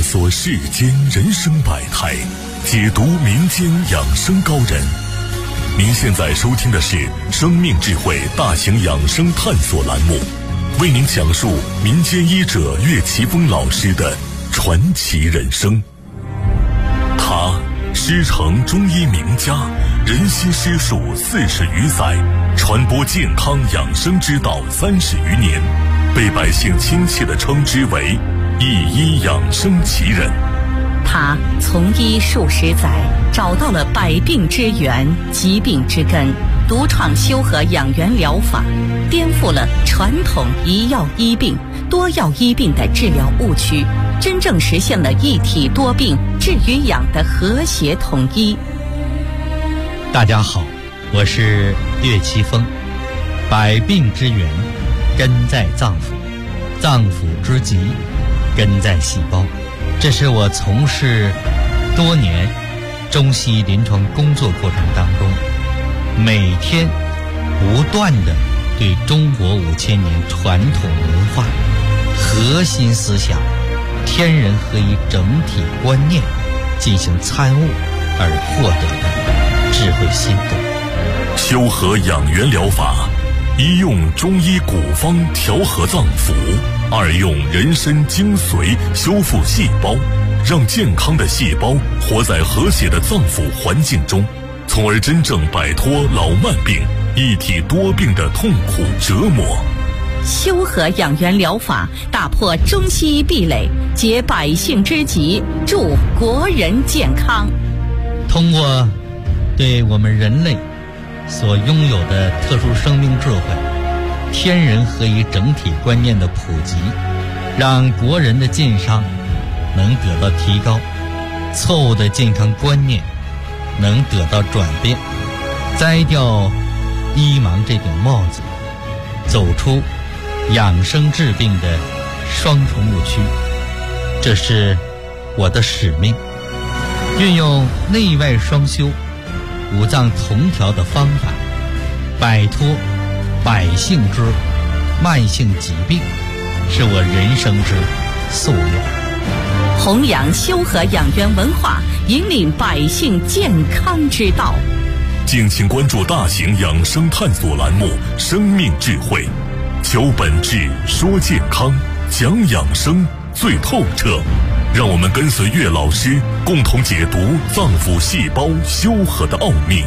索世间人生百态，解读民间养生高人。您现在收听的是生命智慧大型养生探索栏目，为您讲述民间医者岳奇峰老师的传奇人生。他师承中医名家，人心师术40余载，传播健康养生之道30余年，被百姓亲切地称之为一医养生奇人。 他从医数十载，找到了百病之源、疾病之根，独创修和养元疗法，颠覆了传统一药医病、多药医病的治疗误区，真正实现了一体多病治与养的和谐统一。 大家好，我是岳奇峰。百病之源根在脏腑，脏腑之疾根在细胞。这是我从事多年中西医临床工作过程当中，每天不断地对中国5000年传统文化核心思想天人合一整体观念进行参悟而获得的智慧心得。 修和养元疗法，一用中医古方调和脏腑，二用人参精髓修复细胞，让健康的细胞活在和谐的脏腑环境中，从而真正摆脱老慢病、一体多病的痛苦折磨。 修和养元疗法打破中西医壁垒，解百姓之急，助国人健康。 通过对我们人类所拥有的特殊生命智慧、天人合一整体观念的普及，让国人的健康能得到提高，错误的健康观念能得到转变，摘掉医盲这顶帽子，走出养生治病的双重误区。这是我的使命，运用内外双修、五脏同调的方法，摆脱百姓之慢性疾病，是我人生之夙愿。 弘扬修和养元文化，引领百姓健康之道。 敬请关注大型养生探索栏目《生命智慧》，求本质，说健康，讲养生最透彻。让我们跟随岳老师，共同解读脏腑细胞修和的奥秘。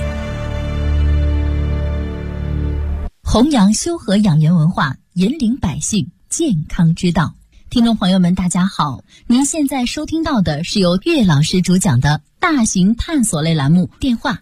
弘扬修和养元文化，引领百姓健康之道。听众朋友们大家好，您现在收听到的是由岳老师主讲的大型探索类栏目，电话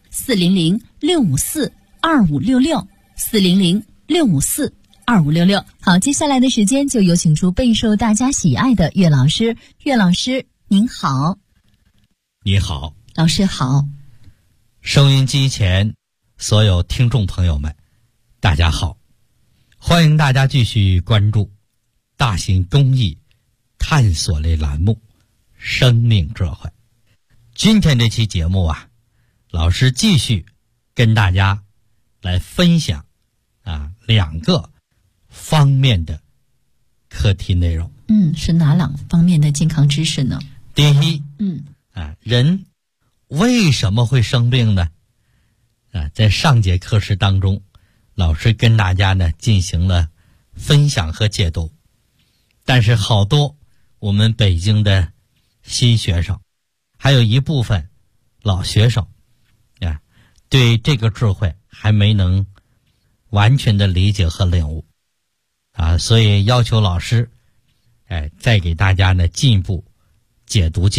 400-654-2566 400-654-2566。好，接下来的时间就有请出备受大家喜爱的岳老师。岳老师您好。 你好。 老师好。 收音机前所有听众朋友们大家好，欢迎大家继续关注大型公益探索类栏目生命智慧。今天这期节目啊，老师继续跟大家来分享2个方面的课题内容。 是哪2方面的健康知识呢？ 第一，人为什么会生病呢？在上节课时当中，老师跟大家呢进行了分享和解读，但是好多我们北京的新学生，还有一部分老学生对这个智慧还没能完全的理解和领悟所以要求老师再给大家呢进一步解读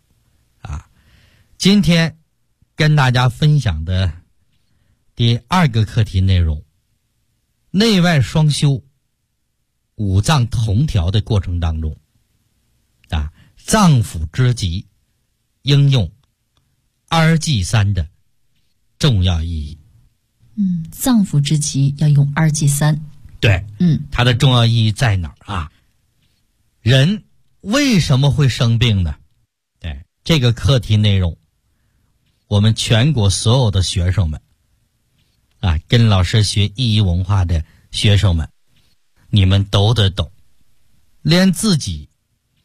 今天跟大家分享的第2个课题内容，内外双修、五脏同调的过程当中脏腑之疾应用2G3的重要意义。 脏腑之疾要用2G3。 对，它的重要意义在哪儿人为什么会生病呢？对，这个课题内容，我们全国所有的学生们跟老师学医文化的学生们，你们都得懂，连自己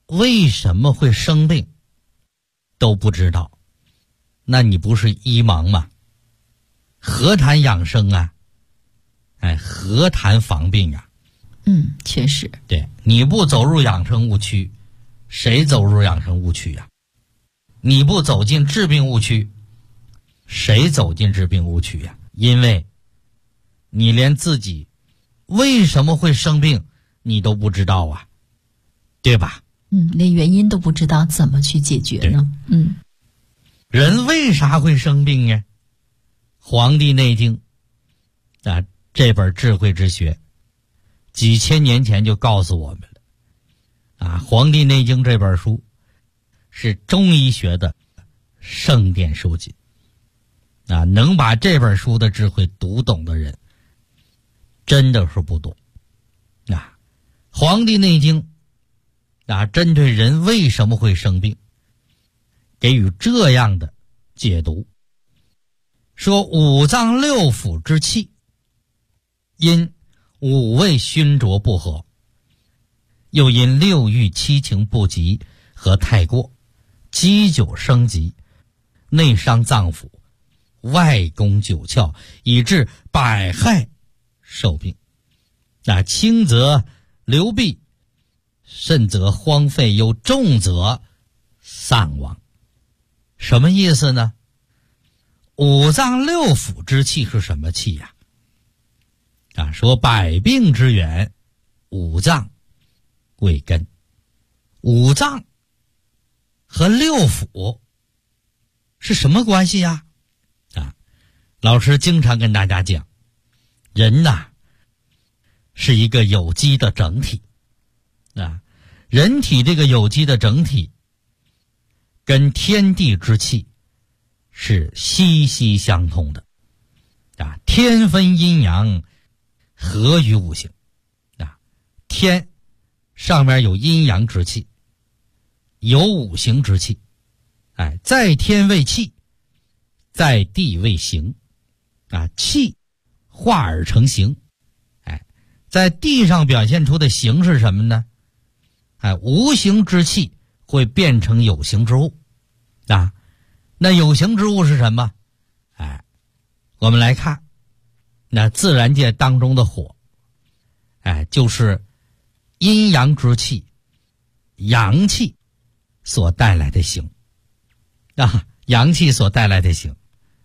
为什么会生病都不知道，那你不是医盲吗？何谈养生啊？何谈防病啊？ 确实。 对，你不走入养生误区，谁走入养生误区呀？你不走进治病误区，谁走进治病误区呀？因为你连自己为什么会生病你都不知道啊，对吧？ 连原因都不知道，怎么去解决呢？ 人为啥会生病呀？《黄帝内经》这本智慧之学几千年前就告诉我们了。《黄帝内经》这本书是中医学的圣典书籍。能把这本书的智慧读懂的人真的是不多。《黄帝内经》针对人为什么会生病给予这样的解读，说五脏六腑之气因五味熏灼不和，又因六欲七情不及和太过，积久生疾，内伤脏腑，外攻九窍，以致百害受病。轻则流弊，甚则荒废，又重则丧亡。什么意思呢？五脏六腑之气是什么气呀？说百病之源，五脏为根。五脏和六腑是什么关系呀？老师经常跟大家讲，人是一个有机的整体。人体这个有机的整体跟天地之气是息息相通的。天分阴阳，合于五行。天上面有阴阳之气，有五行之气。在天为气，在地为形。气化而成形。在地上表现出的形是什么呢？无形之气会变成有形之物。那有形之物是什么？我们来看那自然界当中的火，就是阴阳之气，阳气所带来的形。阳气所带来的形。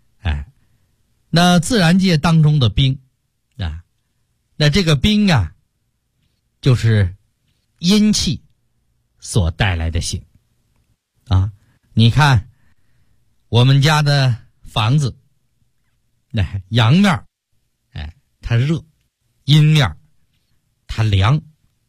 那自然界当中的冰，那这个冰就是阴气所带来的形。你看我们家的房子，阳面它热，阴面它凉。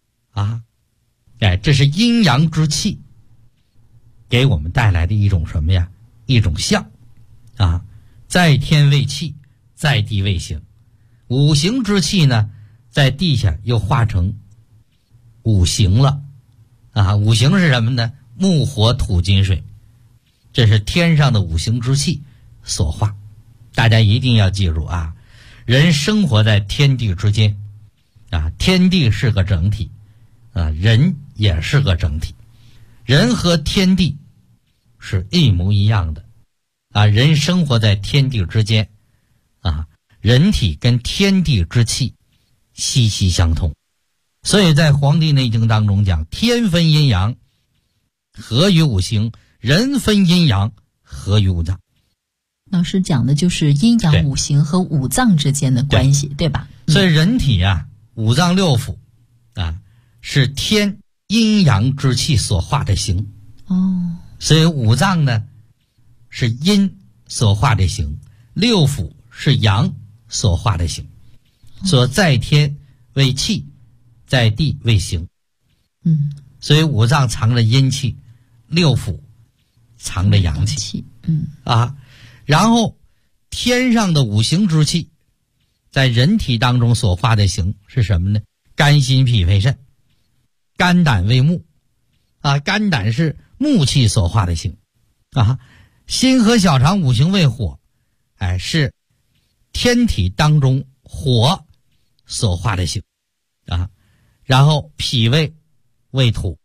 这是阴阳之气给我们带来的一种什么呀？一种象。在天为气，在地为形。五行之气呢，在地下又化成五行了。五行是什么呢？木火土金水，这是天上的五行之气所化。大家一定要记住人生活在天地之间。天地是个整体，人也是个整体。人和天地是一模一样的。人生活在天地之间。人体跟天地之气息息相通。所以在《黄帝内经》当中讲，天分阴阳，合于五行；人分阴阳，合于五脏。 老师讲的就是阴阳五行和五脏之间的关系， 对吧？ 所以人体五脏六腑是天阴阳之气所化的形。所以五脏呢是阴所化的形，六腑是阳所化的形。所在天为气，在地为形。所以五脏藏着阴气，六腑藏着阳气。然后天上的五行之气在人体当中所化的形是什么呢？肝心脾肺肾。肝胆为木。肝胆是木气所化的形。心和小肠五行为火，是天体当中火所化的形。然后脾胃为土，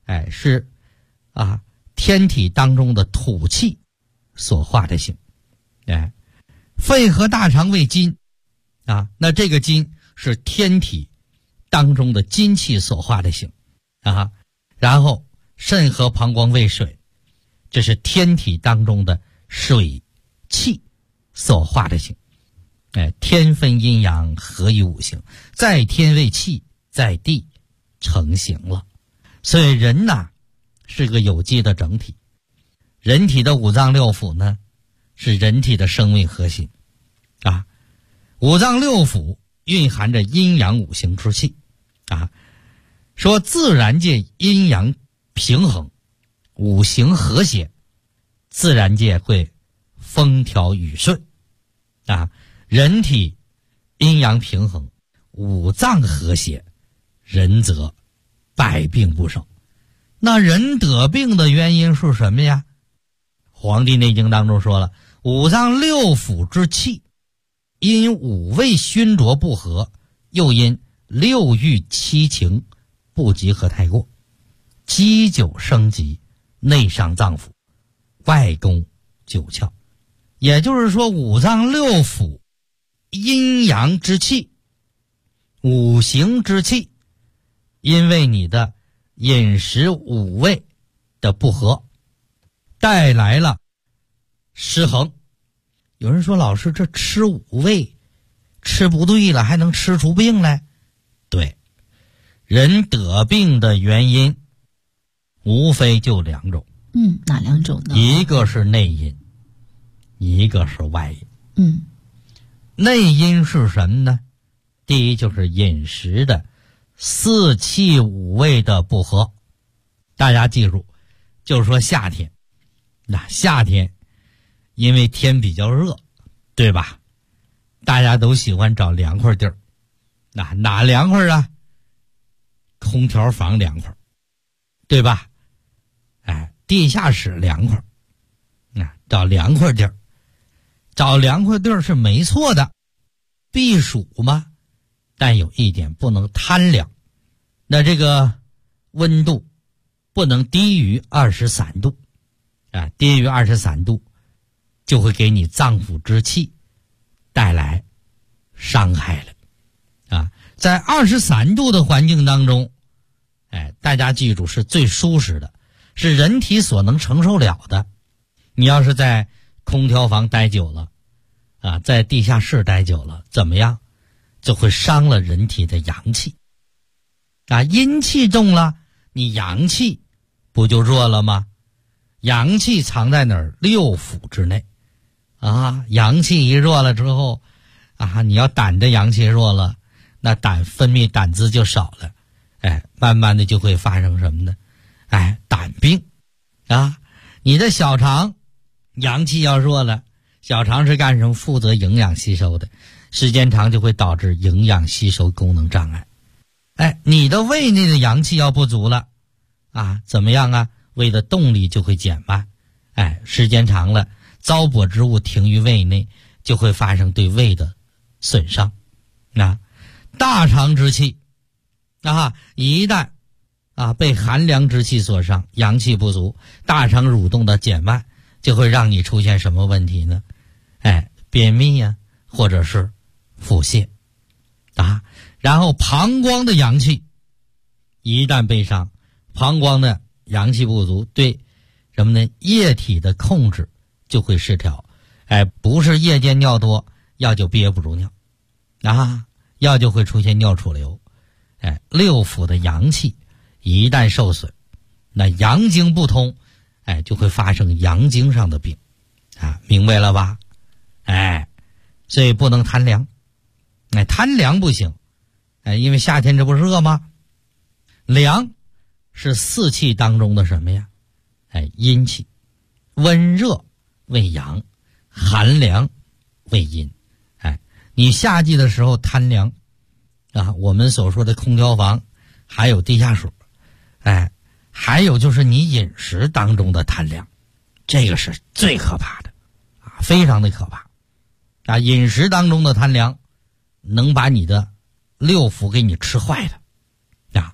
是天体当中的土气所化的形。肺和大肠为金那这个金是天体当中的金气所化的形然后肾和膀胱为水，这是天体当中的水气所化的形。天分阴阳，合于五行，在天为气，在地成形了。所以人是个有机的整体，人体的五脏六腑呢是人体的生命核心五脏六腑蕴含着阴阳五行之气说自然界阴阳平衡，五行和谐，自然界会风调雨顺人体阴阳平衡，五脏和谐，人则百病不生。那人得病的原因是什么呀？黄帝内经当中说了，五脏六腑之气因五味熏浊不和，又因六欲七情不集合太过，积久生疾，内伤脏腑，外攻九窍。也就是说，五脏六腑阴阳之气，五行之气，因为你的饮食五味的不和，带来了失衡。有人说，老师，这吃五味吃不对了，还能吃出病来？对，人得病的原因无非就两种。 哪两种呢？ 一个是内因，一个是外因。内因是什么呢？第一就是饮食的四气五味的不和。大家记住，就是说夏天，夏天因为天比较热，对吧？大家都喜欢找凉快地儿。哪凉快啊？空调房凉快，对吧？地下室凉快，找凉快地儿。找凉快地儿是没错的，避暑嘛，但有一点不能贪凉。那这个温度不能低于23度低于23度就会给你脏腑之气带来伤害了在23度的环境当中大家记住是最舒适的，是人体所能承受了的。你要是在空调房待久了在地下室待久了，怎么样？就会伤了人体的阳气阴气重了，你阳气不就弱了吗？阳气藏在哪儿？六腑之内阳气一弱了之后你要胆的阳气弱了，那胆分泌胆汁就少了，慢慢的就会发生什么呢？胆病你的小肠阳气要弱了，小肠是干什么？负责营养吸收的，时间长就会导致营养吸收功能障碍。你的胃内的阳气要不足了怎么样胃的动力就会减慢，时间长了，糟粕之物停于胃内，就会发生对胃的损伤。大肠之气一旦被寒凉之气所伤，阳气不足，大肠蠕动的减慢，就会让你出现什么问题呢？便秘或者是腹泻然后膀胱的阳气一旦被伤，膀胱的阳气不足，对什么呢？液体的控制就会失调。不是夜间尿多，药就憋不住尿药就会出现尿储留。六腑的阳气一旦受损，那阳经不通，就会发生阳经上的病明白了吧？所以不能贪凉。贪凉不行，因为夏天这不热吗？凉是四气当中的什么呀？阴气。温热为阳，寒凉为阴。你夏季的时候贪凉我们所说的空调房还有地下室，还有就是你饮食当中的贪凉，这个是最可怕的非常的可怕饮食当中的贪凉能把你的六腑给你吃坏的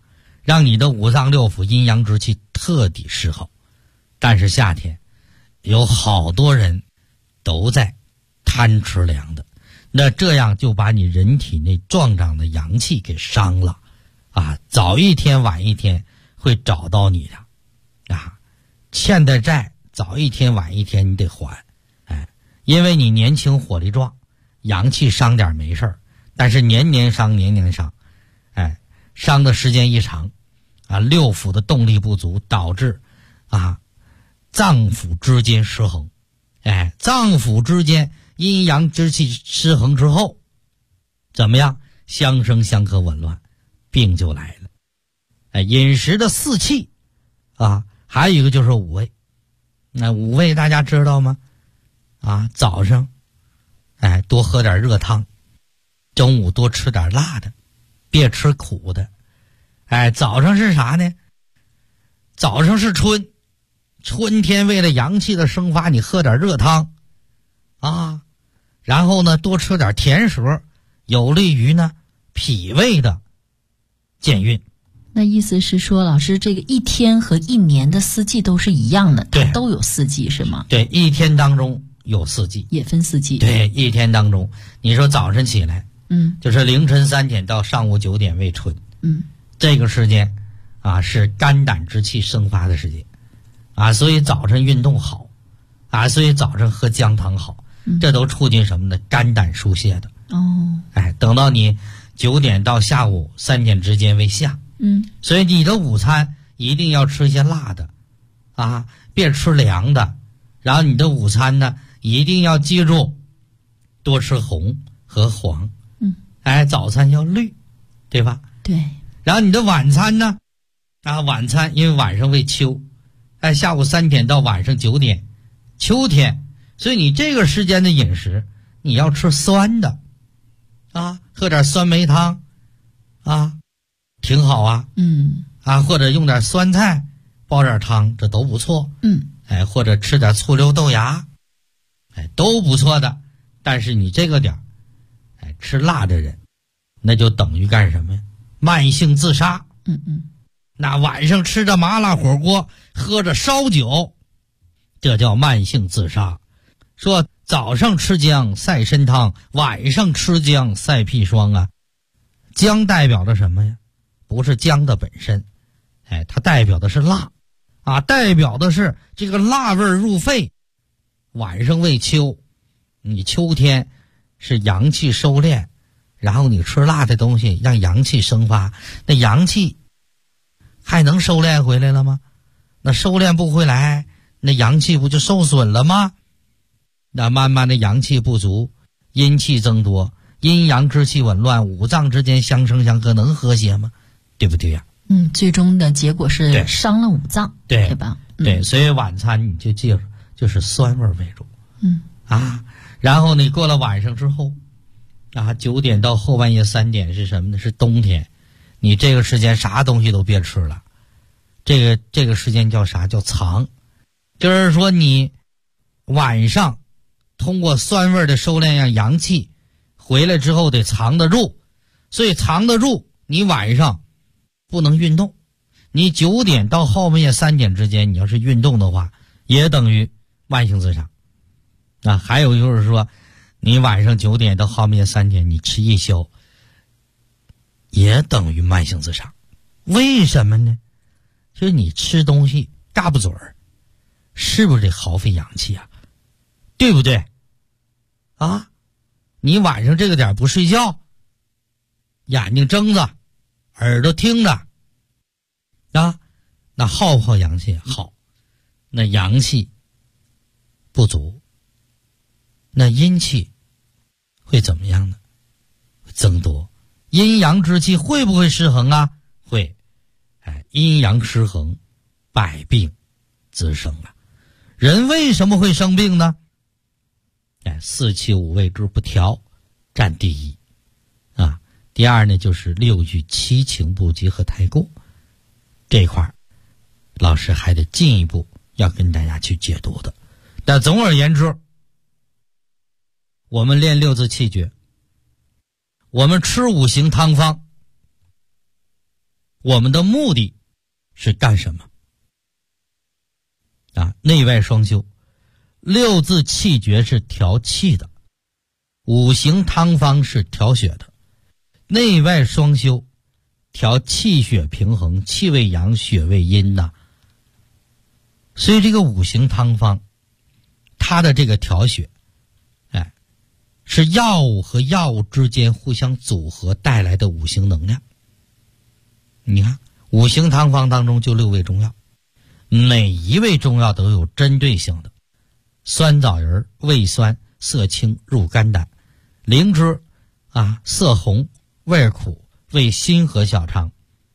让你的五脏六腑阴阳之气彻底失衡。但是夏天有好多人都在贪吃凉的，那这样就把你人体内壮长的阳气给伤了啊！早一天晚一天会找到你的啊！欠的债早一天晚一天你得还，因为你年轻火力壮，阳气伤点没事儿，但是年年伤，伤的时间一长六腑的动力不足，导致脏腑之间失衡，脏腑之间阴阳之气失衡之后，怎么样？相生相克紊乱，病就来了。饮食的四气还有一个就是五味。那五味大家知道吗？早上多喝点热汤，中午多吃点辣的，别吃苦的。早上是啥呢？早上是春天，为了阳气的生发，你喝点热汤然后呢多吃点甜食，有利于呢脾胃的健运。 那意思是说，老师，这个一天和一年的四季都是一样的，它都有四季是吗？ 对，一天当中有四季， 也分四季。 对，一天当中，你说早晨起来，就是凌晨3点到上午9点为春，这个时间是肝胆之气生发的时间所以早晨运动好所以早晨喝姜汤好，这都促进什么呢？肝胆疏泄的。等到你9点到下午3点之间为下。所以你的午餐一定要吃一些辣的别吃凉的。然后你的午餐呢一定要记住多吃红和黄。早餐要绿，对吧？ 对。 然后你的晚餐呢晚餐因为晚上为秋，下午3点到晚上9点，秋天，所以你这个时间的饮食你要吃酸的喝点酸梅汤挺好或者用点酸菜煲点汤，这都不错。或者吃点醋溜豆芽都不错的。但是你这个点吃辣的人，那就等于干什么呀？慢性自杀。那晚上吃着麻辣火锅，喝着烧酒，这叫慢性自杀。说早上吃姜赛参汤，晚上吃姜赛砒霜姜代表的什么呀？不是姜的本身，它代表的是辣代表的是这个辣味入肺。晚上为秋，你秋天是阳气收敛，然后你吃辣的东西让阳气生发，那阳气还能收敛回来了吗？那收敛不回来，那阳气不就受损了吗？那慢慢的阳气不足，阴气增多，阴阳之气紊乱，五脏之间相生相克，能和谐吗？对不对呀？ 最终的结果是伤了五脏，对吧？ 对，所以晚餐你就记住，就是酸味为主。然后你过了晚上之后9点到后半夜3点是什么呢？是冬天。你这个时间啥东西都别吃了，这个时间叫啥？叫藏。就是说你晚上通过酸味的收敛，让阳气回来之后得藏得住，所以藏得住你晚上不能运动。你9点到后半夜3点之间，你要是运动的话，也等于慢性自杀。还有就是说，你晚上9点到后半夜3点，你吃夜宵，也等于慢性自杀。为什么呢？就是你吃东西嘎不嘴儿，是不是得耗费阳气对不对？你晚上这个点不睡觉，眼睛睁着，耳朵听着那耗不耗阳气？耗。那阳气不足，那阴气会怎么样呢？会增多。阴阳之气会不会失衡会。阴阳失衡，百病滋生人为什么会生病呢？四气五味之不调占第一第二呢就是6欲7情不及和太过。这块老师还得进一步要跟大家去解读的。但总而言之，我们练6字气诀，我们吃5行汤方， 我们的目的是干什么？内外双修，六字气诀是调气的，五行汤方是调血的，内外双修，调气血平衡，气为阳，血为阴呐。所以这个五行汤方，它的这个调血，是药物和药物之间互相组合带来的五行能量。你看五行汤方当中就6味中药，每一味中药都有针对性的。酸枣仁味酸，色清，入肝胆；灵芝色红，味苦，为心和小肠；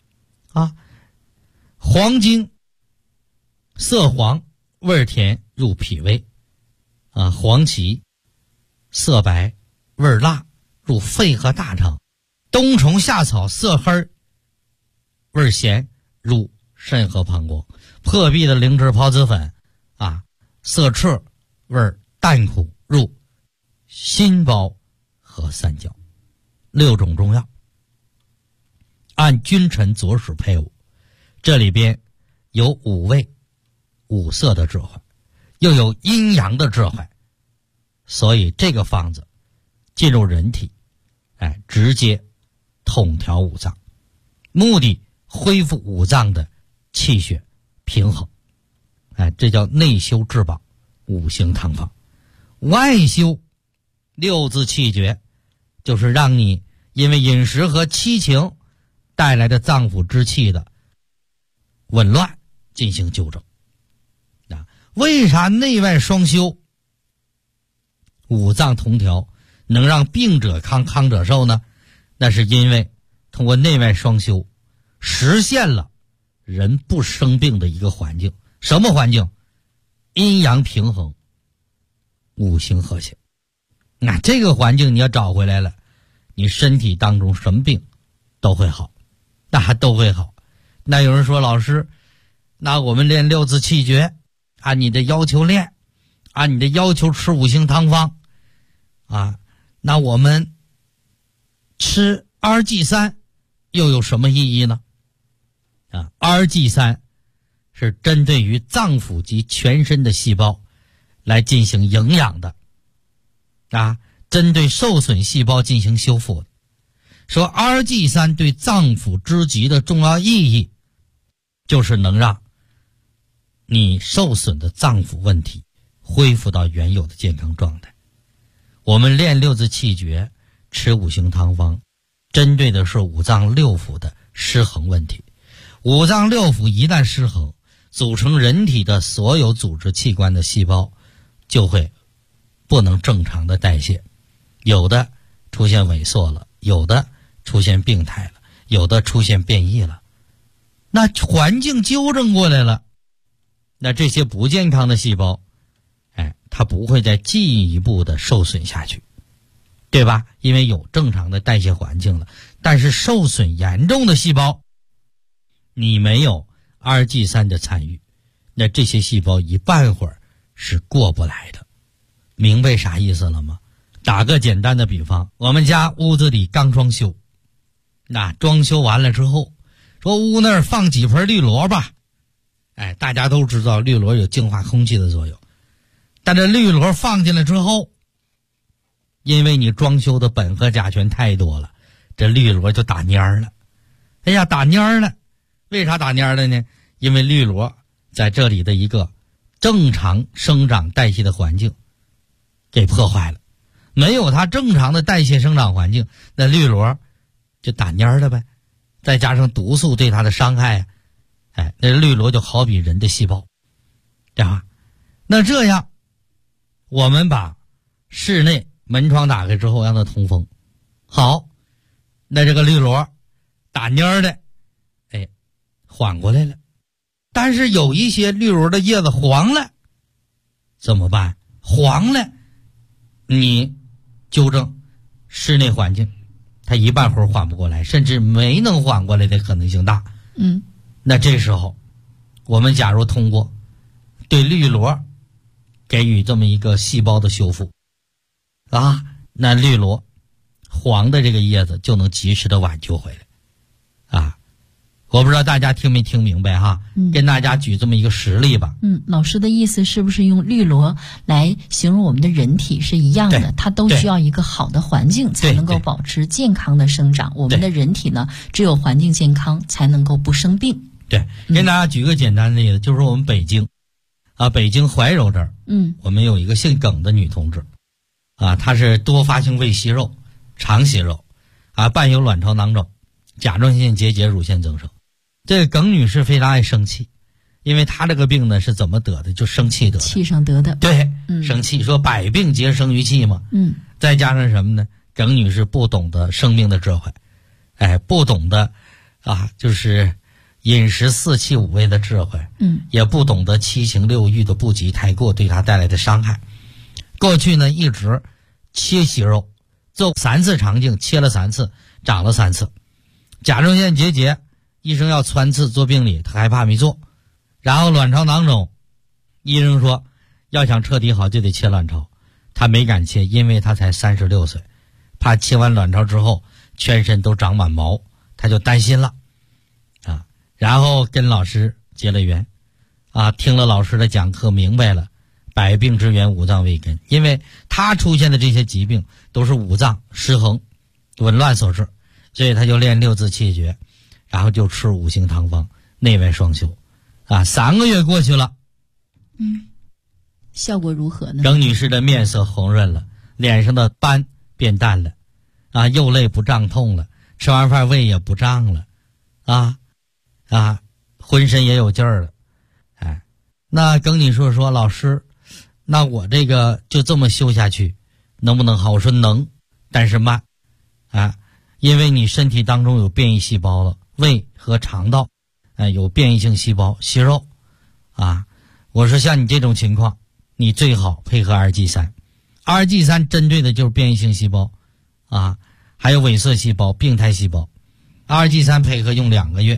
黄精色黄，味甜，入脾胃；黄芪色白，味辣，入肺和大肠；冬虫夏草色黑，味咸，入肾和膀胱；破壁的灵芝孢子粉色赤，味淡苦，入心包和三焦。6种中药按君臣佐使配伍，这里边有5味5色的智慧，又有阴阳的智慧，所以这个方子进入人体，直接统调五脏，目的恢复五脏的气血平衡。这叫内修治保五行汤方。外修六字气诀，就是让你因为饮食和七情带来的脏腑之气的紊乱进行纠正。为啥内外双修五脏同调能让病者康，康者寿呢？那是因为通过内外双修实现了人不生病的一个环境。什么环境？阴阳平衡，五行和谐。那这个环境你要找回来了，你身体当中什么病都会好，都会好。那有人说，老师，那我们练6字气诀，按你的要求练，按你的要求吃五行汤方那我们吃RG3又有什么意义呢？RG3是针对于脏腑及全身的细胞来进行营养的针对受损细胞进行修复的。说 RG3 对脏腑之极的重要意义，就是能让你受损的脏腑问题恢复到原有的健康状态。我们练6字气诀，吃五行汤方，针对的是五脏六腑的失衡问题。五脏六腑一旦失衡，组成人体的所有组织器官的细胞就会不能正常的代谢，有的出现萎缩了，有的出现病态了，有的出现变异了。那环境纠正过来了，那这些不健康的细胞它不会再进一步的受损下去，对吧？因为有正常的代谢环境了。但是受损严重的细胞，你没有RG3的参与，那这些细胞一半会儿是过不来的。明白啥意思了吗？打个简单的比方，我们家屋子里刚装修，那装修完了之后，说屋那儿放几盆绿萝吧，大家都知道绿萝有净化空气的作用。但这绿萝放进来之后，因为你装修的苯和甲醛太多了，这绿萝就打蔫了。打蔫了，为啥打蔫了呢？因为绿萝在这里的一个正常生长代谢的环境给破坏了，没有它正常的代谢生长环境，那绿萝就打蔫了呗。再加上毒素对它的伤害，那绿萝就好比人的细胞，对吧？那这样我们把室内门窗打开之后让它通风，好，那这个绿萝打蔫的缓过来了。但是有一些绿萝的叶子黄了，怎么办？黄了，你纠正室内环境，它一半会儿缓不过来，甚至没能缓过来的可能性大。那这时候我们假如通过对绿萝给予这么一个细胞的修复那绿萝黄的这个叶子就能及时的挽救回来我不知道大家听没听明白哈，跟大家举这么一个实例吧。 老师的意思是不是用绿萝来形容我们的人体是一样的？它都需要一个好的环境才能够保持健康的生长。我们的人体呢，只有环境健康才能够不生病。 对，跟大家举个简单的例子，就是我们北京北京怀柔这儿，我们有一个姓耿的女同志，她是多发性胃息肉、肠息肉，伴有卵巢囊肿、甲状腺结节、乳腺增生。这个耿女士非常爱生气，因为她这个病呢是怎么得的？就生气得的， 气上得的。 对，生气，说百病皆生于气嘛。再加上什么呢？耿女士不懂得生命的智慧，不懂得就是饮食四气五味的智慧，也不懂得七情六欲的不及太过对她带来的伤害。过去呢一直切息肉，做3次肠镜，切了3次，长了3次。甲状腺结节，医生要穿刺做病理，他害怕没做。然后卵巢囊肿，医生说要想彻底好就得切卵巢，他没敢切，因为他才36岁，怕切完卵巢之后全身都长满毛，他就担心了然后跟老师结了缘听了老师的讲课，明白了百病之源五脏为根，因为他出现的这些疾病都是五脏失衡紊乱所致，所以他就练6字气诀，然后就吃五行汤方，内外双修3个月过去了， 效果如何呢？ 耿女士的面色红润了，脸上的斑变淡了右肋不胀痛了，吃完饭胃也不胀了浑身也有劲儿了。那耿女士说，老师，那我这个就这么修下去能不能好？我说能，但是慢因为你身体当中有变异细胞了，胃和肠道有变异性细胞息肉我说像你这种情况，你最好配合2G3 针对的就是变异性细胞还有萎缩细胞、病态细胞。2G3 配合用2个月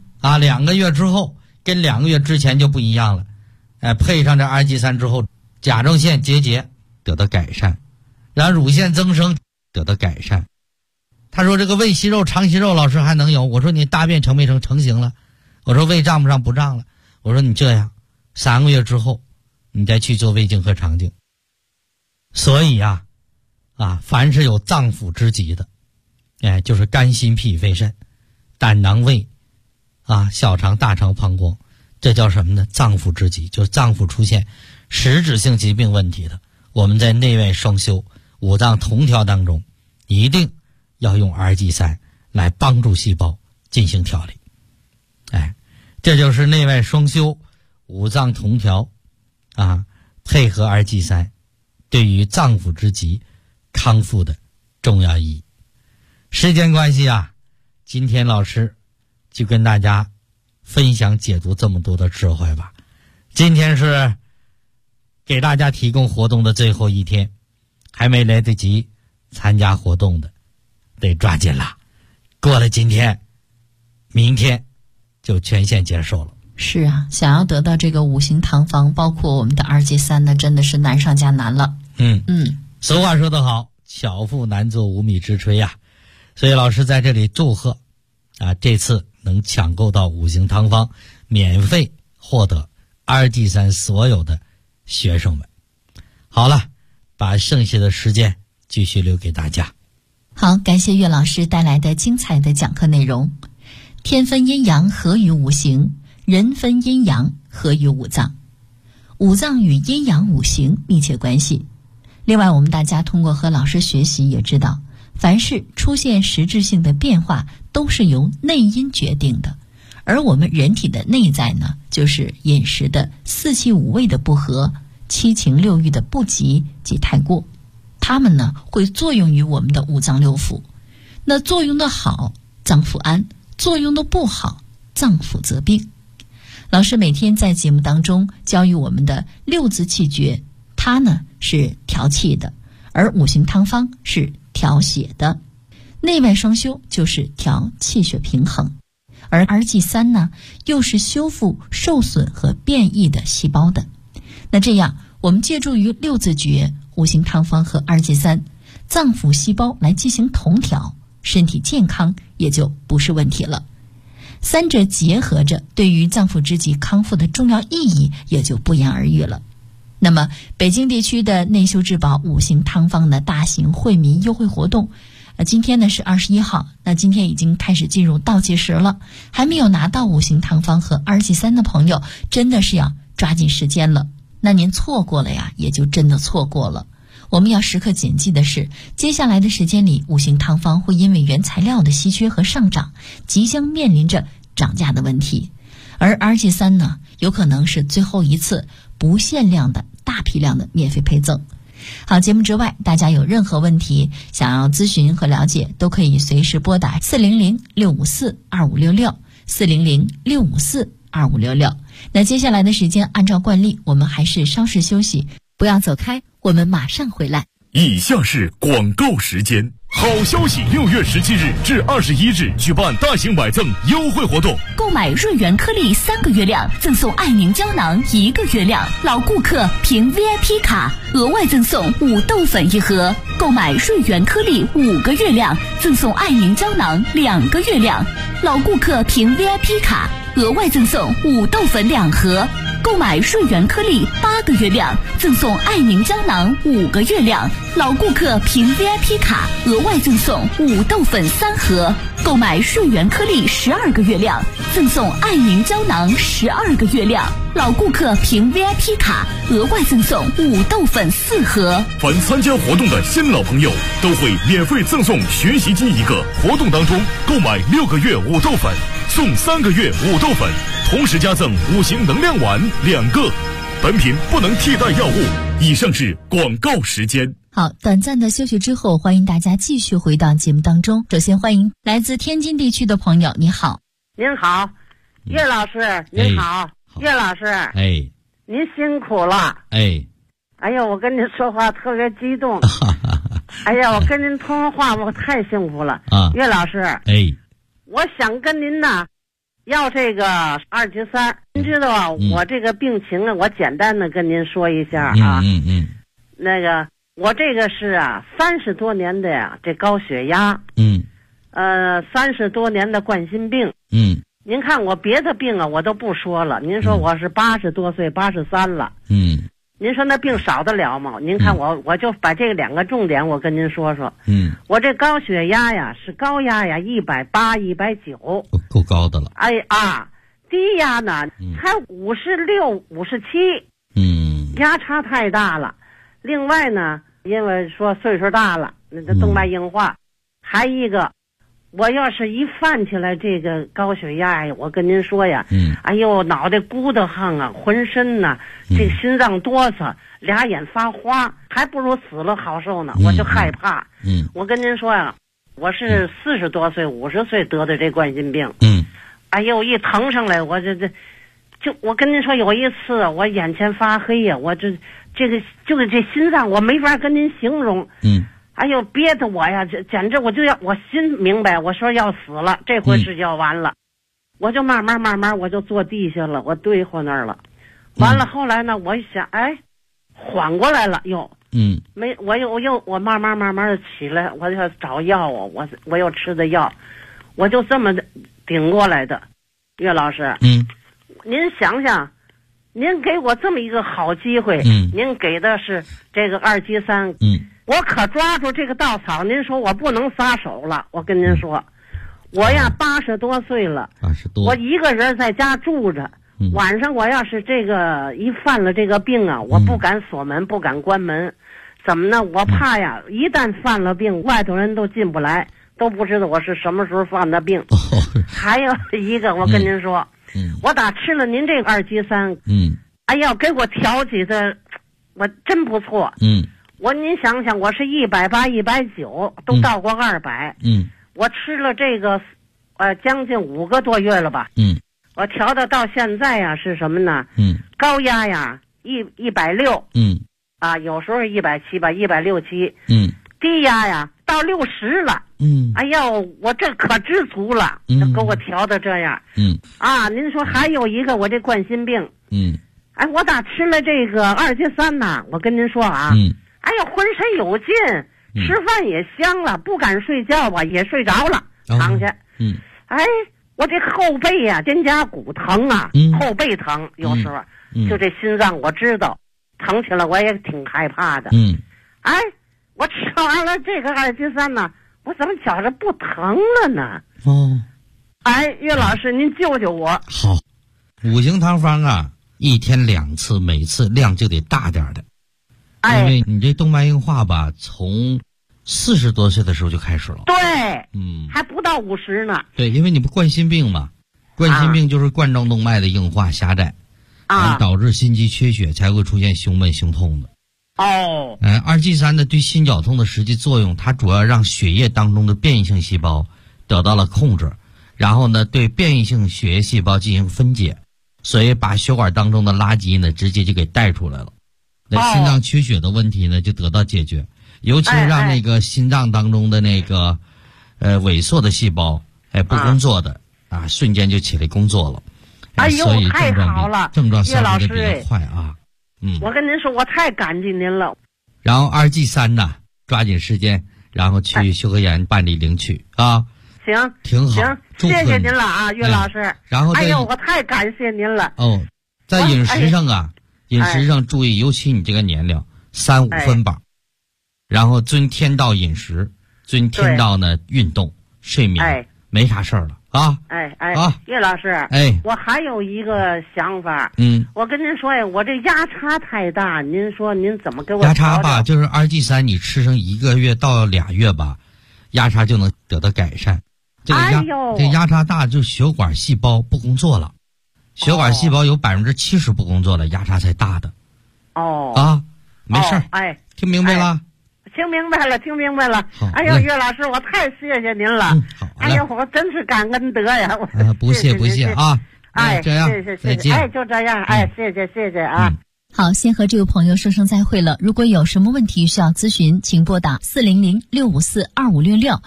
2个月之后跟2个月之前就不一样了配上这 2G3 之后，甲状腺结节得到改善，然后乳腺增生得到改善。他说这个胃息肉、肠息肉老师还能有，我说你大便成没成？成型了。我说胃胀不胀？不胀了。我说你这样3个月之后你再去做胃镜和肠镜。所以凡是有脏腑之疾的就是肝心脾肺肾胆囊胃小肠大肠膀胱，这叫什么呢？脏腑之疾，就是脏腑出现实质性疾病问题的，我们在内外双修五脏同调当中一定要用 2G3 来帮助细胞进行调理。这就是内外双修五脏同调配合 2G3 对于脏腑之疾康复的重要意义。时间关系今天老师就跟大家分享解读这么多的智慧吧。今天是给大家提供活动的最后一天，还没来得及参加活动的得抓紧了，过了今天明天就全线接受了。 是想要得到这个五行汤方，包括我们的2G3呢，真的是难上加难了。 俗话说得好，巧妇难做无米之炊所以老师在这里祝贺这次能抢购到五行汤方，免费获得 2G3 所有的学生们。好了，把剩下的时间继续留给大家。 好，感谢岳老师带来的精彩的讲课内容。天分阴阳合于五行，人分阴阳合于五脏，五脏与阴阳五行密切关系。另外我们大家通过和老师学习也知道，凡是出现实质性的变化都是由内因决定的，而我们人体的内在呢，就是饮食的四气五味的不和、七情六欲的不及及太过，它们呢会作用于我们的五脏六腑。那作用的好，脏腑安；作用的不好，脏腑则病。老师每天在节目当中教育我们的6字气诀，它呢是调气的，而五行汤方是调血的，内外双修就是调气血平衡，而 2G3 呢又是修复受损和变异的细胞的。那这样我们借助于6字诀、五行汤方和 2G3， 脏腑细胞来进行同调，身体健康也就不是问题了。 三者结合着，对于脏腑之疾康复的重要意义也就不言而喻了。那么北京地区的内修治保五行汤方的大型惠民优惠活动，今天呢是21号，那今天已经开始进入倒计时了。还没有拿到五行汤方和2G3的朋友，真的是要抓紧时间了。那您错过了呀，也就真的错过了。我们要时刻谨记的是，接下来的时间里，五行汤方会因为原材料的稀缺和上涨，即将面临着涨价的问题。而 2G3 呢，有可能是最后一次不限量的大批量的免费配赠。好，节目之外，大家有任何问题想要咨询和了解，都可以随时拨打400-654-2566 400-654-2566。那接下来的时间，按照惯例，我们还是稍事休息，不要走开，我们马上回来。 以下是广告时间。好消息！6月17日至21日举办大型买赠优惠活动， 购买瑞元颗粒3个月量，赠送爱凝胶囊1个月量，老顾客凭 VIP 卡额外赠送5豆粉1盒；购买瑞元颗粒5个月量，赠送爱凝胶囊2个月量，老顾客凭 VIP 卡额外赠送5豆粉2盒；购买瑞元颗粒8个月量，赠送爱凝胶囊5个月量，老顾客凭 VIP 卡额外赠送5豆粉3盒；购买瑞元颗粒12个月量，赠送爱凝胶囊12个月量，老顾客凭 VIP 卡额外赠送5豆粉4盒。 凡参加活动的新老朋友都会免费赠送学习机1个。活动当中，购买6个月5豆粉，送3个月5豆粉，同时加赠5行能量丸2个。本品不能替代药物。以上是广告时间。 好，短暂的休息之后，欢迎大家继续回到节目当中。首先欢迎来自天津地区的朋友，你好。 您好，岳老师，您好，岳老师，您辛苦了。哎呀，我跟您说话特别激动。哎呀，我跟您通话我太幸福了。岳老师，我想跟您呢要这个2G3，您知道啊，我这个病情啊，我简单的跟您说一下啊。那个我这个是啊30多年的呀这高血压，30多年的冠心病。您看我别的病啊我都不说了，您说我是80多岁83了。您说那病少得了吗？您看我就把这2个重点我跟您说说。我这高血压呀是高压呀180、190， 够高的了。 低压呢才56、57，压差太大了。另外呢，因为说岁数大了，那个动脉硬化，还一个，我要是一犯起来这个高血压呀，我跟您说呀，哎呦，脑袋咕得慌啊，浑身呐，这心脏哆嗦，俩眼发花，还不如死了好受呢，我就害怕。我跟您说呀，我是40多岁、50岁得的这冠心病。哎呦，一疼上来，我我跟您说，有一次我眼前发黑呀，我这心脏我没法跟您形容。哎呦，憋得我呀，这简直我心明白，我说要死了，这回是要完了。我就慢慢我就坐地下了，我堆活那儿了。完了后来呢，我一想，缓过来了又。我慢慢的起来，我要找药啊，我又吃的药，我就这么顶过来的。岳老师，您想想，您给我这么一个好机会，您给的是这个2G3，我可抓住这个稻草，您说我不能撒手了。我跟您说，我呀80多岁了，80多，我一个人在家住着。晚上我要是这个一犯了这个病啊，我不敢锁门，不敢关门。怎么呢？我怕呀，一旦犯了病，外头人都进不来，都不知道我是什么时候犯的病。还有一个，我跟您说，我打吃了您这个2G3，哎呀，给我调剂的，我真不错。您想想，我是180、190，都到过200。我吃了这个，将近5个多月了吧。我调的到现在呀是什么呢？高压呀160，有时候170吧，167。低压呀到60了。哎呦，我这可知足了，给我调的这样。您说还有一个我这冠心病。我打吃了这个2G3呢，我跟您说啊，哎呦，浑身有劲，吃饭也香了，不敢睡觉吧，也睡着了，躺下。 我这后背呀、肩胛骨疼啊，后背疼，有时候、就这心脏我知道疼起来，我也挺害怕的。哎，我吃完了这个二级三呢，我怎么觉着不疼了呢？哎，岳老师，您救救我。 好，五行汤方啊，1天2次，每次量就得大点的。因为你这动脉硬化吧，从40多岁的时候就开始了。 对，还不到50呢。 对，因为你不冠心病嘛，冠心病就是冠状动脉的硬化狭窄，导致心肌缺血，才会出现胸闷胸痛的。二剂三呢，对心绞痛的实际作用，它主要让血液当中的变异性细胞得到了控制，然后呢，对变异性血液细胞进行分解，所以把血管当中的垃圾呢，直接就给带出来了。那心脏缺血的问题呢，就得到解决，尤其让那个心脏当中的那个萎缩的细胞不工作的瞬间就起来工作了。所以太好了， 症状消除的比较快啊。 我跟您说，我太感激您了。 然后二剂三呢，抓紧时间，然后去修和研办理领取啊。 行， 挺好， 行，谢谢您了啊，岳老师。 然后我太感谢您了。 在饮食上饮食上注意，尤其你这个年龄，3、5分饱，然后遵天道饮食，遵天道呢运动睡眠，没啥事儿了啊。 岳老师，我还有一个想法。我跟您说呀，我这压差太大，您说您怎么给我压差吧？就是二剂三，你吃上1个月到2月吧，压差就能得到改善。这压差大，就血管细胞不工作了。血管细胞有70%不工作了，压差才大的。没事儿。听明白了？ 听明白了，听明白了。岳老师，我太谢谢您了。我真是感恩德呀。 不谢啊。这样， 谢谢， 再见。 就这样。谢谢啊。 好，先和这位朋友说声再会了。如果有什么问题需要咨询，请拨打400-654-2566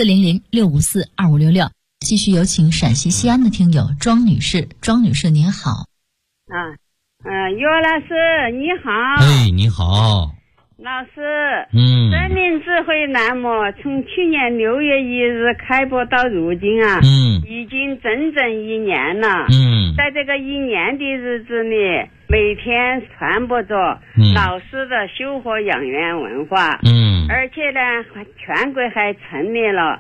400-654-2566。继续有请陕西西安的听友庄女士。庄女士您好。 岳老师你好。 你好。 老师，生命智慧栏目从去年6月1日开播到如今已经整整1年了。在这个1年的日子里，每天传播着老师的修和养元文化。而且呢，全国还成立了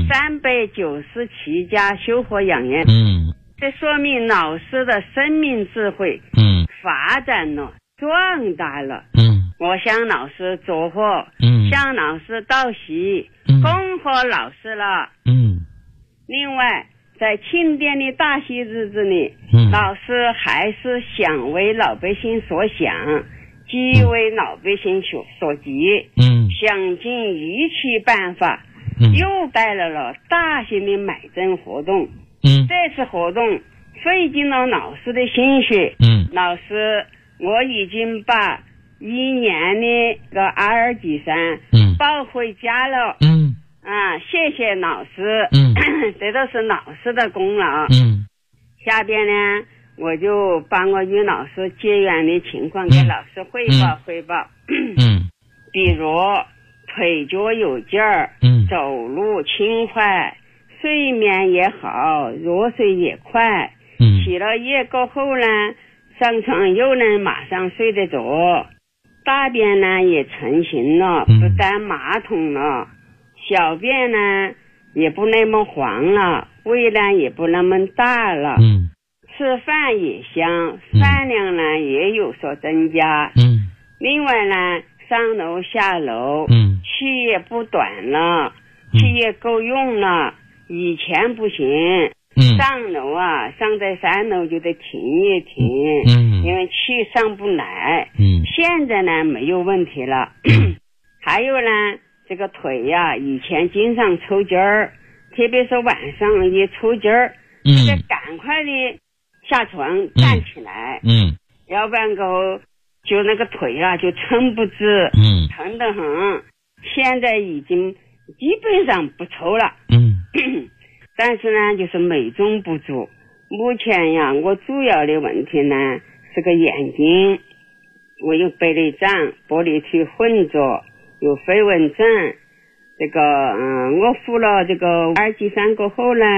397家修和养元。这说明老师的生命智慧发展了，壮大了。我向老师祝贺，向老师道喜，恭贺老师了。另外，在庆典的大喜日子里，老师还是想为老百姓所想，即为老百姓所急，想尽一切办法，又带来了大型的买证活动。这次活动费尽了老师的心血。老师，我已经把1年的个2剂3抱回家了。谢谢老师。这都是老师的功劳。下边呢，我就把我与老师结缘的情况给老师汇报。比如腿脚有劲儿，走路轻快，睡眠也好，入睡也快。起了夜过后呢，上床又能马上睡得着。大便呢也成型了，不沾马桶了。小便呢也不那么黄了，胃呢也不那么大了。吃饭也香，饭量呢也有所增加。另外呢，上楼下楼，气也不短了，气也够用了。以前不行，上楼上在3楼就得停一停，因为气上不来。现在呢没有问题了。还有呢，这个腿以前经常抽筋儿，特别是晚上一抽筋儿，得赶快的下床站起来，要不然就那个腿就撑不直，疼得很。现在已经基本上不抽了。但是呢，就是美中不足。目前我主要的问题呢是个眼睛，我有白内障、玻璃体混浊，有飞蚊症。这个我服了这个2剂3过后呢，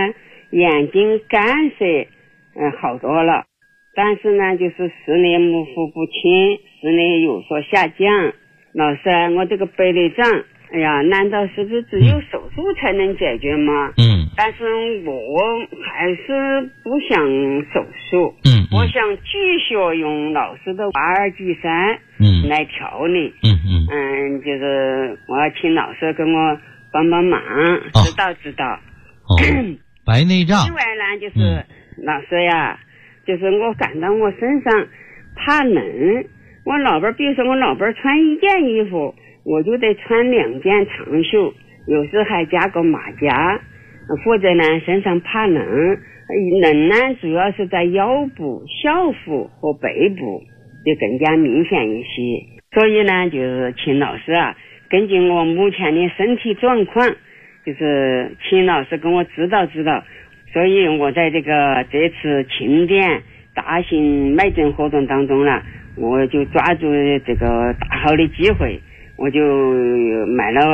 眼睛干涩，好多了。但是呢，就是视力模糊不清，视力有所下降。老师，我这个白内障，哎呀，难道是不是只有手术才能解决吗？但是我还是不想手术。我想继续用老师的阿基酸来调理。就是我要请老师跟我帮帮忙，指导。 白内障。 另外呢，就是老师呀，就是我感到我身上怕冷，我老伴，比如说我老伴穿一件衣服，我就得穿2件长袖，有时还加个马甲，或者呢身上怕冷，冷呢主要是在腰部、小腹和背部就更加明显一些。所以呢，就是请老师啊，根据我目前的身体状况，就是请老师跟我指导。所以我在这次庆典大型卖诊活动当中呢，我就抓住这个大好的机会，我就买了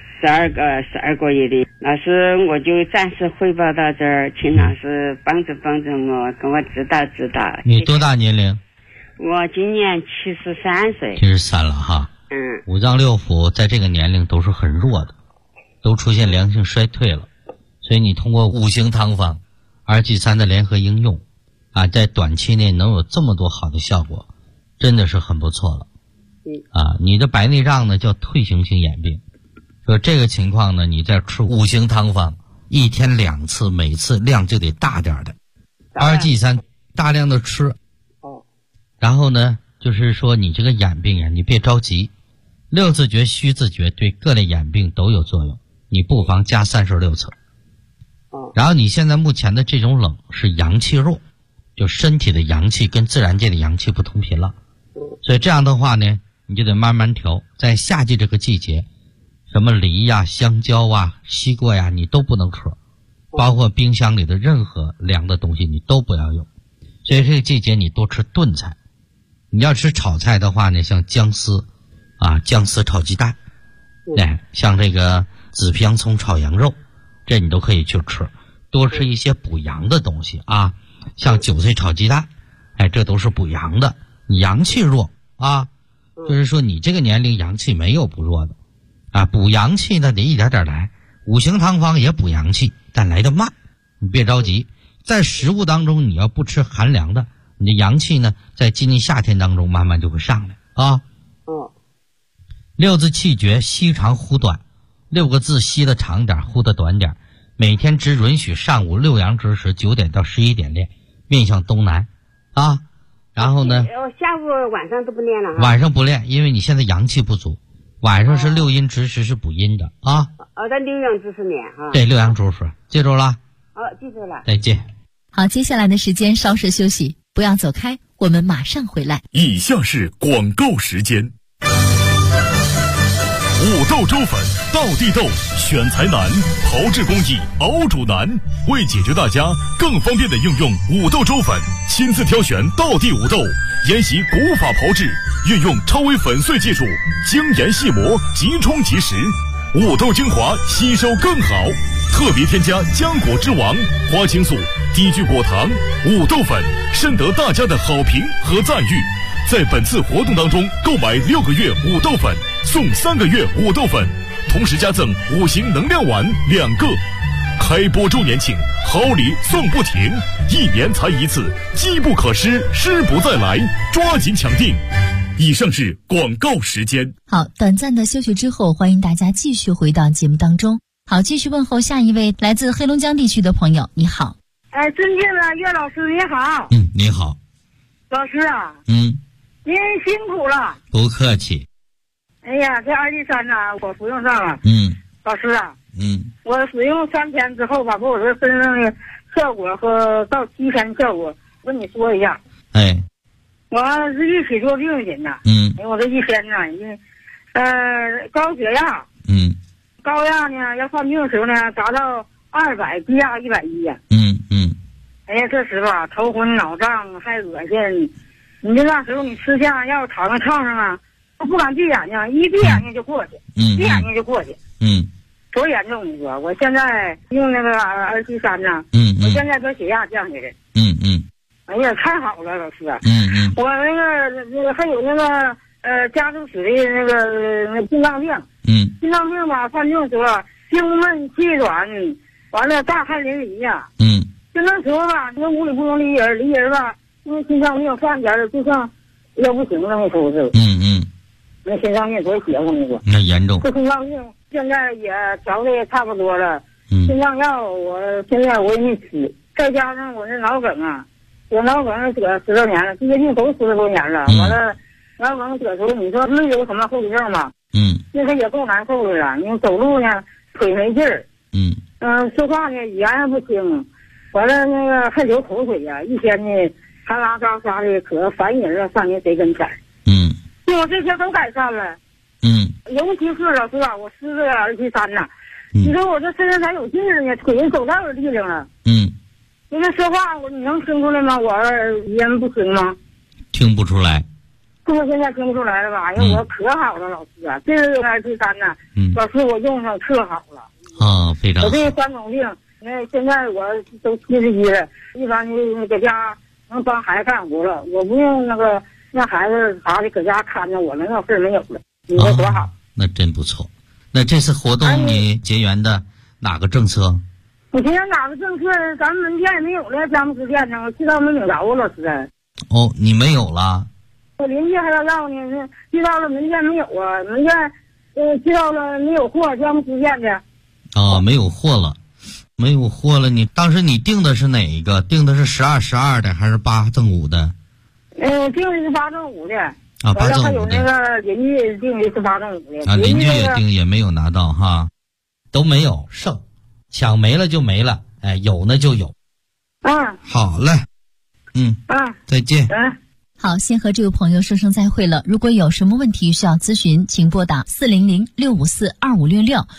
12个月的。老师，我就暂时汇报到这儿，请老师帮助我，跟我指导。 你多大年龄？ 我今年73岁。 73了哈。五脏六腑在这个年龄都是很弱的，都出现良性衰退了。所以你通过五行汤方2G3的联合应用啊，在短期内能有这么多好的效果，真的是很不错了。你的白内障呢叫退行性眼病，说这个情况呢，你在吃五行汤方1天2次，每次量就得大点的2G3，大量的吃。然后呢，就是说你这个眼病啊，你别着急，6字诀、虚字诀对各类眼病都有作用，你不妨加36次。然后你现在目前的这种冷是阳气弱，就身体的阳气跟自然界的阳气不同频了，所以这样的话呢，你就得慢慢调。在夏季这个季节，什么梨呀、香蕉啊、西瓜呀，你都不能吃，包括冰箱里的任何凉的东西你都不要用。所以这个季节你多吃炖菜。你要吃炒菜的话呢，像姜丝炒鸡蛋，像这个紫皮洋葱炒羊肉，这你都可以去吃。多吃一些补阳的东西啊，像韭菜炒鸡蛋，这都是补阳的。你阳气弱啊，就是说你这个年龄阳气没有不弱的啊，补阳气呢得一点点来。五行汤方也补阳气，但来得慢，你别着急。在食物当中你要不吃寒凉的，你的阳气呢在今年夏天当中慢慢就会上来啊。6字气诀，吸长呼短，6个字吸的长点，呼的短点。每天只允许上午6阳之时9点到11点练，面向东南啊。然后呢， 下午晚上都不练了。 晚上不练，因为你现在阳气不足。晚上是6阴之时是补阴的啊。 在6阳之时练哈。 对，6阳之时，记住了。 记住了。 再见。 好，接下来的时间稍事休息，不要走开，我们马上回来。 以下是广告时间。五豆粥粉，道地豆，选材难，炮制工艺，熬煮难。为解决大家更方便的应用五豆粥粉，亲自挑选道地五豆，沿袭古法炮制，运用超微粉碎技术，精研细磨，即冲即食，五豆精华吸收更好。特别添加浆果之王、花青素、低聚果糖、五豆粉，深得大家的好评和赞誉。在本次活动当中，购买6个月五豆粉送3个月五豆粉，同时加赠5行能量丸2个。开播周年庆，好礼送不停，1年才一次，机不可失，失不再来，抓紧抢订。以上是广告时间。 好，短暂的休息之后，欢迎大家继续回到节目当中。好，继续问候下一位来自黑龙江地区的朋友，你好。 尊敬的岳老师你好。 你好。 老师啊。您辛苦了。 不客气。 哎呀，这2G3呢，我服用上了。老师啊。我使用3天之后吧，把我这身上的效果和到7天效果跟你说一下。我是一起做病人呐。我这一天呢，因为高血压。高压呢，要犯病的时候呢，达到200，低压110呀。哎呀，这时候啊，头昏脑胀，还恶心。你这那时候你吃下药躺在炕上啊，都不敢闭眼睛，一闭眼睛就过去，闭眼睛就过去。多严重你说？我现在用那个2G3呢， 我现在都血压降下来。哎呀，太好了，老师。我那个还有那个家族史的那个心脏病。心脏病吧，犯病说胸闷气短，完了大汗淋漓呀。就那时候吧，那屋里不能离人吧，因为心脏病犯点了，就像要不行了，那时候是。那心脏病多邪乎，那个。 那严重。 这心脏病现在也调的也差不多了。心脏药现在我也没吃，再加上我那脑梗啊，我脑梗得10多年了，这些病都10多年了。完了，脑梗得时候你说没有什么后遗症吗？那个也够难受的了。你走路呢腿没劲儿。说话呢语言也不清。完了那个还流口水呀，一天呢哈拉嘎嘎的，可烦人了，上人谁跟前。我这些都改善了。尤其是老师啊，我吃这个23呐。你说我这身上咋有劲儿呢？腿走道有力量了。你这说话你能听出来吗？我语言不行吗？ 听不出来。 我现在听不出来了吧？哎呀，我可好了，老师啊，这个23呐，老师我用上特好了。 非常好。 我这3种病，那现在我都71了，一般就搁家能帮孩子干活了，我不用那个让孩子啥的搁家看着我了，那事儿没有了。你说多好？ 那真不错。那这次活动你结缘的哪个政策？ 我结缘哪个政策？咱们门店也没有了，咱们支店呢，我寄到没领着啊，老师。 你没有了？ 我邻居还要呢，寄到了门店没有啊，门店寄到了没有货，咱们支店的。 没有货了，没有货了。你当时你订的是哪一个？订的是12的还是8正5的？ 订的是8正5的。 8正5的。 还有那个邻居订的是8正5的。 邻居也订也没有拿到哈，都没有剩，抢没了就没了，有呢就有。好嘞，再见。 好，先和这位朋友说声再会了。如果有什么问题需要咨询，请拨打400-654-2566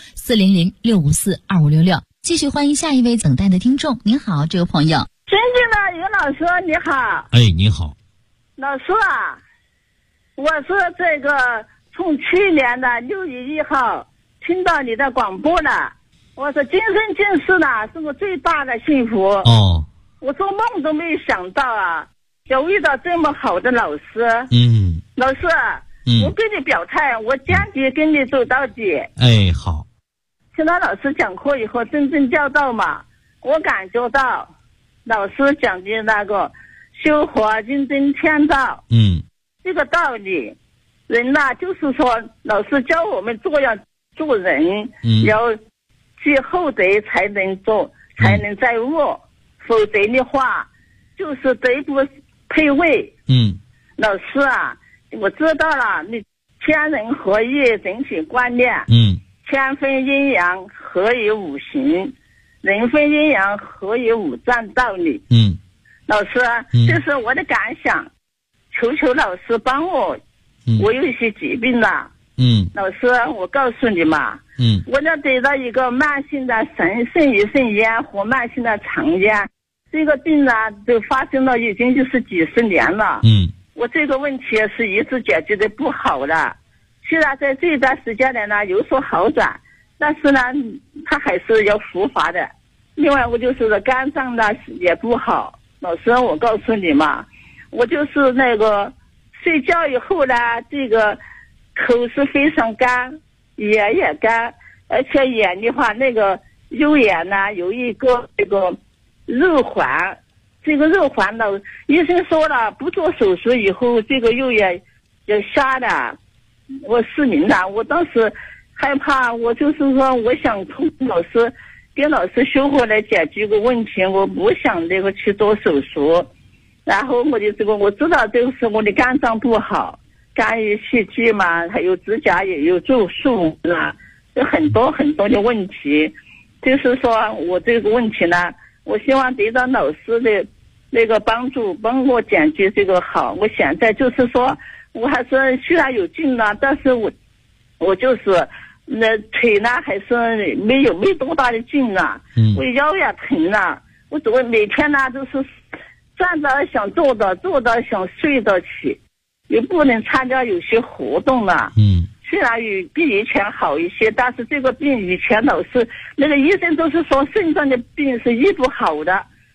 400-654-2566。继续欢迎下一位等待的听众。您好，这位朋友。 尊敬的于老师，你好。 你好。 老师啊，我是这个从去年的6月1号听到你的广播了。我说今生今世呢，是我最大的幸福。我做梦都没想到啊，有遇到这么好的老师。老师，我跟你表态，我坚决跟你走到底。 好。 听到老师讲课以后，真正教导嘛，我感觉到老师讲的那个修活认真天道。这个道理，人呐，就是说老师教我们做人，要积厚德才能做，才能在握。否则的话，就是德不配位。老师啊，我知道了，你天人合一整体观念。天分阴阳合于五行，人分阴阳合于五脏道理。老师，这是我的感想，求老师帮我。我有一些疾病了。老师，我告诉你嘛，我要得到一个慢性的肾盂肾炎和慢性的肠炎，这个病呢都发生了已经就是几10年了。我这个问题是一直解决的不好的。虽然在这段时间内呢有所好转，但是呢它还是要复发的。另外我就是肝脏呢也不好。老师，我告诉你嘛，我就是那个睡觉以后呢，这个口是非常干，眼也干，而且眼的话那个右眼呢有一个这个肉环，这个肉环呢医生说了不做手术以后这个右眼要瞎的，我失明了。我当时害怕，我就是说我想跟老师修活来解决个问题，我不想这个去做手术。然后我的这个我知道这个是我的肝脏不好，肝郁气滞嘛，还有指甲也有皱数啊，有很多的问题。就是说我这个问题呢，我希望得到老师的那个帮助，帮我解决这个好。我现在就是说我还是虽然有劲了，但是我就是那腿呢还是没多大的劲了。我腰也疼了，我每天呢都是站着想坐着，坐着想睡着起，也不能参加有些活动了。虽然比以前好一些，但是这个病以前老是那个医生都是说肾脏的病是医不好的，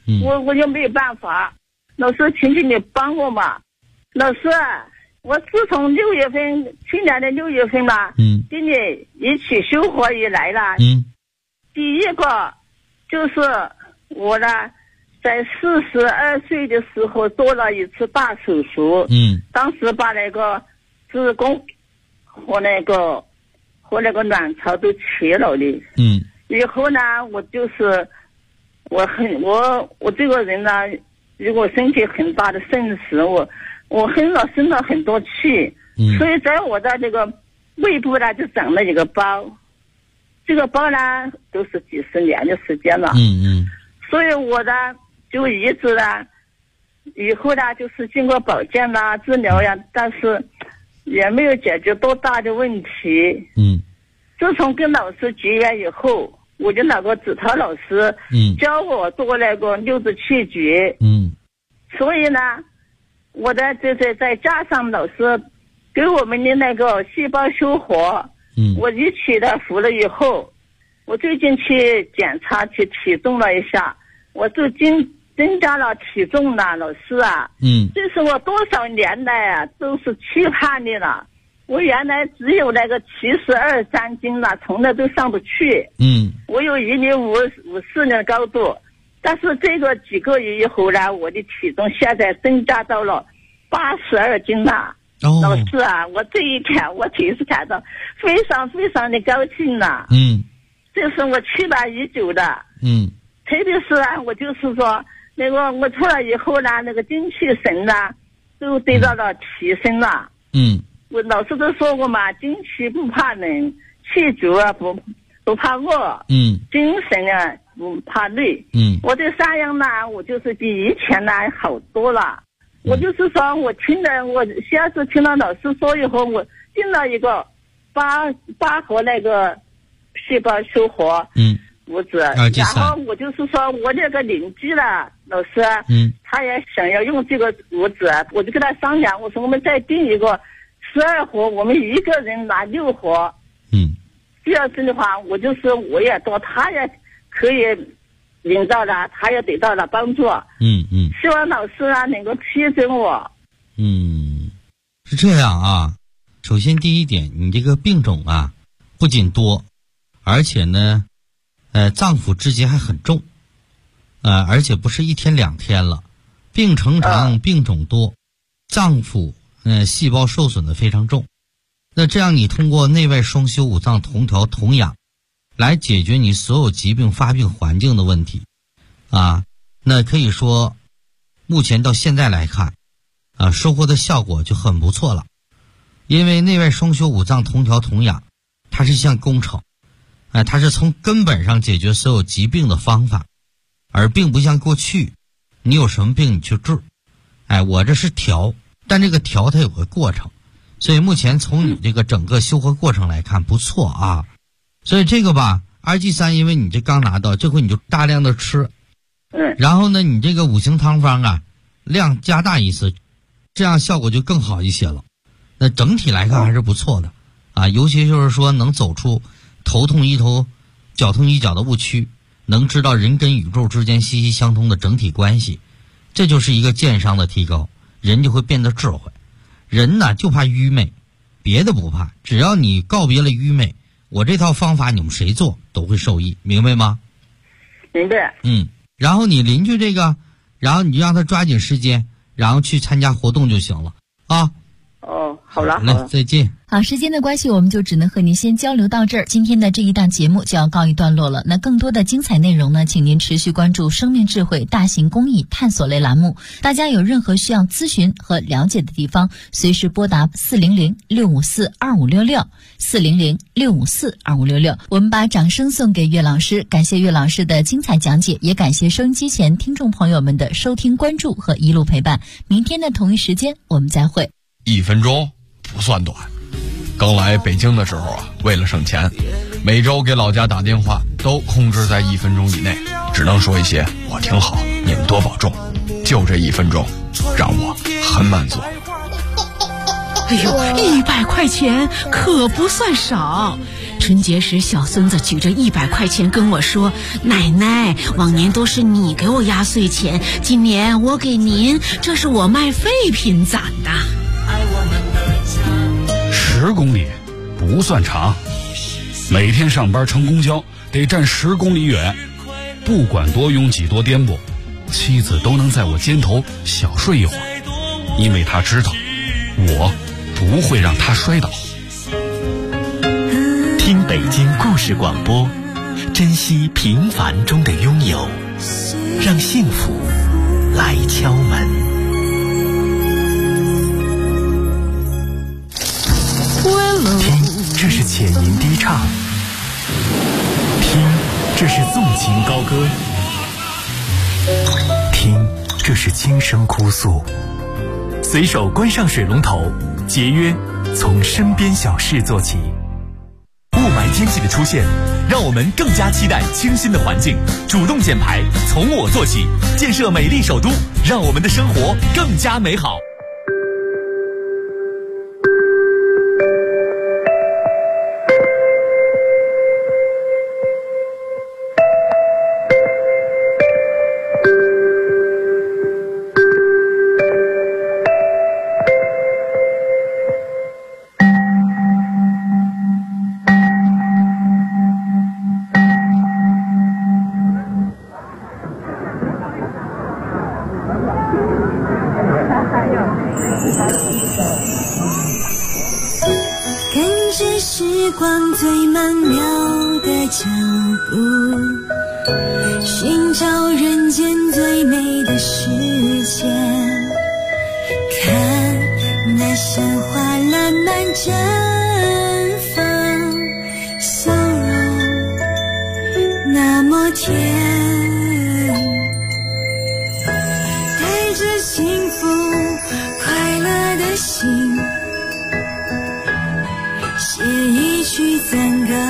我就没有办法。老师，请你帮我嘛。老师，我自从去年的6月份吧，跟你一起修活以来了。第一个就是我呢，在42岁的时候做了一次大手术。当时把那个子宫和那个卵巢都切了的。以后呢，我就是我这个人呢，如果身体很大的肾石，我生了很多气，所以在我的这个胃部呢就长了一个包，这个包呢都是几十年的时间了。所以我呢就一直呢，以后呢就是经过保健啦、治疗呀，但是也没有解决多大的问题。自从跟老师结缘以后，我就那个指导老师教我做那个6字气诀。所以呢，我的再加上老师给我们的那个细胞修活，我一起的服了以后，我最近去检查去体重了一下，我就增加了体重了。老师啊，这是我多少年来啊都是期盼的了。我原来只有那个72、3斤了，从来都上不去。我有1米54的高度，但是这个几个月以后呢，我的体重现在增加到了82斤了。老师啊，我这一天我真是感到非常非常的高兴了。这是我期待已久的。特别是啊，我就是说那个我出来以后呢，那个精气神呢都得到了提升了。我老师都说过嘛，精气不怕冷，气足啊不怕饿，精神啊不怕累。我这3样呢，我就是比以前呢好多了。我就是说我先是听了老师说以后，我进了一个八和那个细胞修活物质，然后我就是说我那个邻居了老师，他也想要用这个物质，我就跟他商量，我说我们再订一个12盒，我们一个人拿6盒。这样子的话，我也多，他也可以领到了，他也得到了帮助。希望老师啊能够批准我。 是这样啊。首先第一点，你这个病种啊不仅多，而且呢脏腑之结还很重，而且不是1天2天了，病程长，病种多，脏腑细胞受损的非常重。那这样你通过内外双修5脏同调同养来解决你所有疾病发病环境的问题啊，那可以说目前到现在来看收获的效果就很不错了。因为内外双修5脏同调同养，它是一项工程，它是从根本上解决所有疾病的方法，而并不像过去你有什么病你去治，我这是调，但这个调它有个过程，所以目前从你这个整个修活过程来看不错啊。所以这个吧 RG3 因为你这刚拿到，这回你就大量的吃，然后呢你这个5行汤方啊量加大一次，这样效果就更好一些了。那整体来看还是不错的啊，尤其就是说能走出头痛医头脚痛医脚的误区，能知道人跟宇宙之间息息相通的整体关系，这就是一个健商的提高，人就会变得智慧。人呢就怕愚昧，别的不怕，只要你告别了愚昧，我这套方法你们谁做都会受益，明白吗？ 明白。 然后你邻居这个，然后你就让他抓紧时间，然后去参加活动就行了啊。 好了， 再见。 好，时间的关系，我们就只能和您先交流到这儿。今天的这一档节目就要告一段落了。那更多的精彩内容呢，请您持续关注生命智慧大型公益探索类栏目。大家有任何需要咨询和了解的地方，随时拨打400-654-2566 400-654-2566。我们把掌声送给岳老师，感谢岳老师的精彩讲解，也感谢收音机前听众朋友们的收听关注和一路陪伴。明天的同一时间我们再会。 1分钟不算短。刚来北京的时候啊，为了省钱，每周给老家打电话都控制在1分钟以内，只能说一些我挺好，你们多保重。就这1分钟，让我很满足。 哎呦，100块钱可不算少， 春节时小孙子举着100块钱跟我说，奶奶，往年都是你给我压岁钱，今年我给您，这是我卖废品攒的。 10公里不算长，每天上班乘公交得站10公里远，不管多拥挤多颠簸，妻子都能在我肩头小睡一会儿，因为她知道我不会让她摔倒。 听北京故事广播，珍惜平凡中的拥有，让幸福来敲门。听，这是浅吟低唱；听，这是纵情高歌；听，这是轻声哭诉。随手关上水龙头，节约从身边小事做起。雾霾天气的出现，让我们更加期待清新的环境。主动减排，从我做起，建设美丽首都，让我们的生活更加美好。 时光最曼妙的脚步，寻找人间最美的世界，看那山花烂漫绽放，笑容那么甜，带着幸福快乐的心，写一曲赞歌，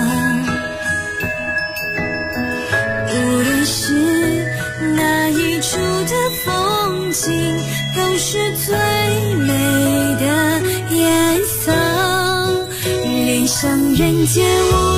无论是哪一处的风景，都是最美的颜色，恋上人间无